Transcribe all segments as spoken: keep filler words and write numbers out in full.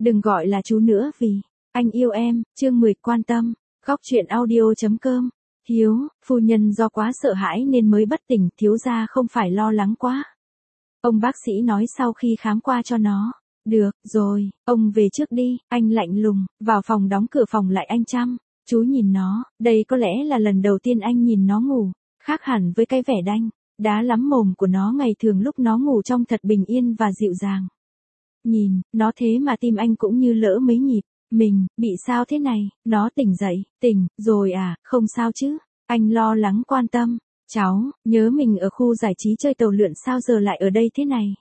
đừng gọi là chú nữa vì anh yêu em, chương mười quan tâm, góc truyện audio.com. Hiếu, phu nhân do quá sợ hãi nên mới bất tỉnh, thiếu gia không phải lo lắng quá. Ông bác sĩ nói sau khi khám qua cho nó. Được, rồi, ông về trước đi, anh lạnh lùng, vào phòng đóng cửa phòng lại anh chăm. Chú nhìn nó, đây có lẽ là lần đầu tiên anh nhìn nó ngủ, khác hẳn với cái vẻ đanh, đá lắm mồm của nó ngày thường lúc nó ngủ trông thật bình yên và dịu dàng. Nhìn, nó thế mà tim anh cũng như lỡ mấy nhịp. Mình, bị sao thế này, nó tỉnh dậy, tỉnh, rồi à, không sao chứ, anh lo lắng quan tâm, cháu, nhớ mình ở khu giải trí chơi tàu lượn sao giờ lại ở đây thế này.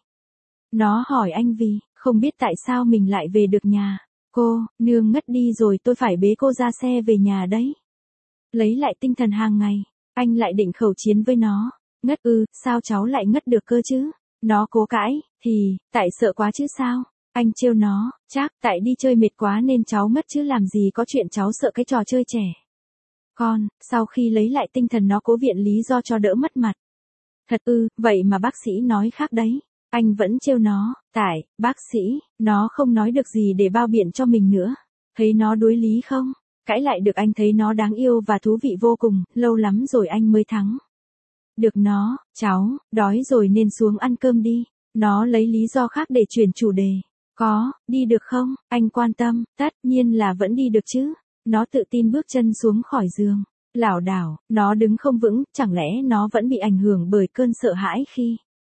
Nó hỏi anh vì, không biết tại sao mình lại về được nhà, cô, nương ngất đi rồi tôi phải bế cô ra xe về nhà đấy. Lấy lại tinh thần hàng ngày, anh lại định khẩu chiến với nó, ngất ư, sao cháu lại ngất được cơ chứ, nó cố cãi, thì, tại sợ quá chứ sao. Anh trêu nó, chắc tại đi chơi mệt quá nên cháu mất chứ làm gì có chuyện cháu sợ cái trò chơi trẻ. Con, sau khi lấy lại tinh thần nó cố viện lý do cho đỡ mất mặt. Thật ư, vậy mà bác sĩ nói khác đấy. Anh vẫn trêu nó, tại, bác sĩ, nó không nói được gì để bao biện cho mình nữa. Thấy nó đối lý không? Cãi lại được anh thấy nó đáng yêu và thú vị vô cùng, lâu lắm rồi anh mới thắng. Được nó, cháu, đói rồi nên xuống ăn cơm đi. Nó lấy lý do khác để chuyển chủ đề. Có, đi được không? Anh quan tâm, tất nhiên là vẫn đi được chứ. Nó tự tin bước chân xuống khỏi giường. Lảo đảo, nó đứng không vững, chẳng lẽ nó vẫn bị ảnh hưởng bởi cơn sợ hãi khi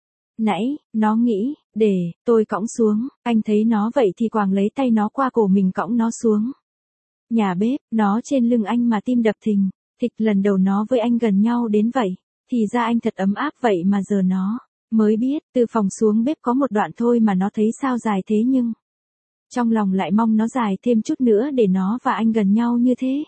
nãy, nó nghĩ, để, tôi cõng xuống, anh thấy nó vậy thì quàng lấy tay nó qua cổ mình cõng nó xuống. Nhà bếp, nó trên lưng anh mà tim đập thình, thịch lần đầu nó với anh gần nhau đến vậy, thì ra anh thật ấm áp vậy mà giờ nó mới biết, từ phòng xuống bếp có một đoạn thôi mà nó thấy sao dài thế nhưng trong lòng lại mong nó dài thêm chút nữa để nó và anh gần nhau như thế.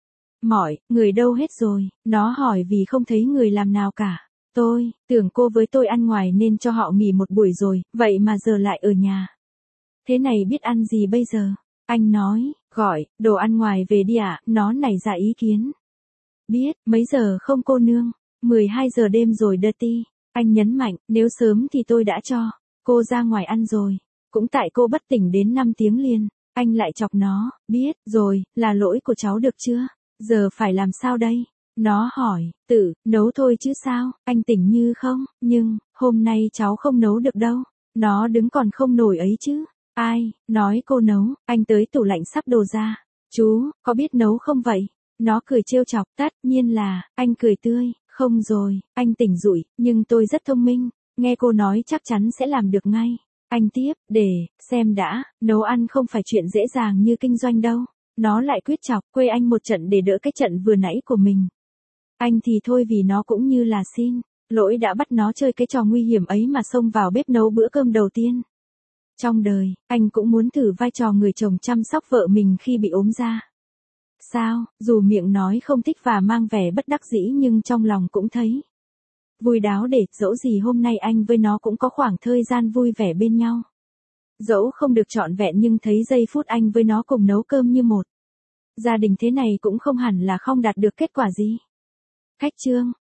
Mỏi, người đâu hết rồi, nó hỏi vì không thấy người làm nào cả. Tôi, tưởng cô với tôi ăn ngoài nên cho họ nghỉ một buổi rồi, vậy mà giờ lại ở nhà. Thế này biết ăn gì bây giờ? Anh nói, gọi, đồ ăn ngoài về đi ạ, à? Nó nảy ra ý kiến. Biết, mấy giờ không cô nương? mười hai giờ đêm rồi Dirty. Anh nhấn mạnh, nếu sớm thì tôi đã cho cô ra ngoài ăn rồi. Cũng tại cô bất tỉnh đến năm tiếng liền. Anh lại chọc nó, biết, rồi, là lỗi của cháu được chưa? Giờ phải làm sao đây? Nó hỏi, tự, nấu thôi chứ sao, anh tỉnh như không? Nhưng, hôm nay cháu không nấu được đâu. Nó đứng còn không nổi ấy chứ. Ai, nói cô nấu, anh tới tủ lạnh sắp đồ ra. Chú, có biết nấu không vậy? Nó cười trêu chọc, tất nhiên là, anh cười tươi. Không rồi, anh tỉnh rụi, nhưng tôi rất thông minh, nghe cô nói chắc chắn sẽ làm được ngay. Anh tiếp, để, xem đã, nấu ăn không phải chuyện dễ dàng như kinh doanh đâu. Nó lại quyết chọc, quê anh một trận để đỡ cái trận vừa nãy của mình. Anh thì thôi vì nó cũng như là xin lỗi đã bắt nó chơi cái trò nguy hiểm ấy mà xông vào bếp nấu bữa cơm đầu tiên. Trong đời, anh cũng muốn thử vai trò người chồng chăm sóc vợ mình khi bị ốm ra. Sao, dù miệng nói không thích và mang vẻ bất đắc dĩ nhưng trong lòng cũng thấy vui đáo để dẫu gì hôm nay anh với nó cũng có khoảng thời gian vui vẻ bên nhau. Dẫu không được trọn vẹn nhưng thấy giây phút anh với nó cùng nấu cơm như một gia đình thế này cũng không hẳn là không đạt được kết quả gì. Khách chương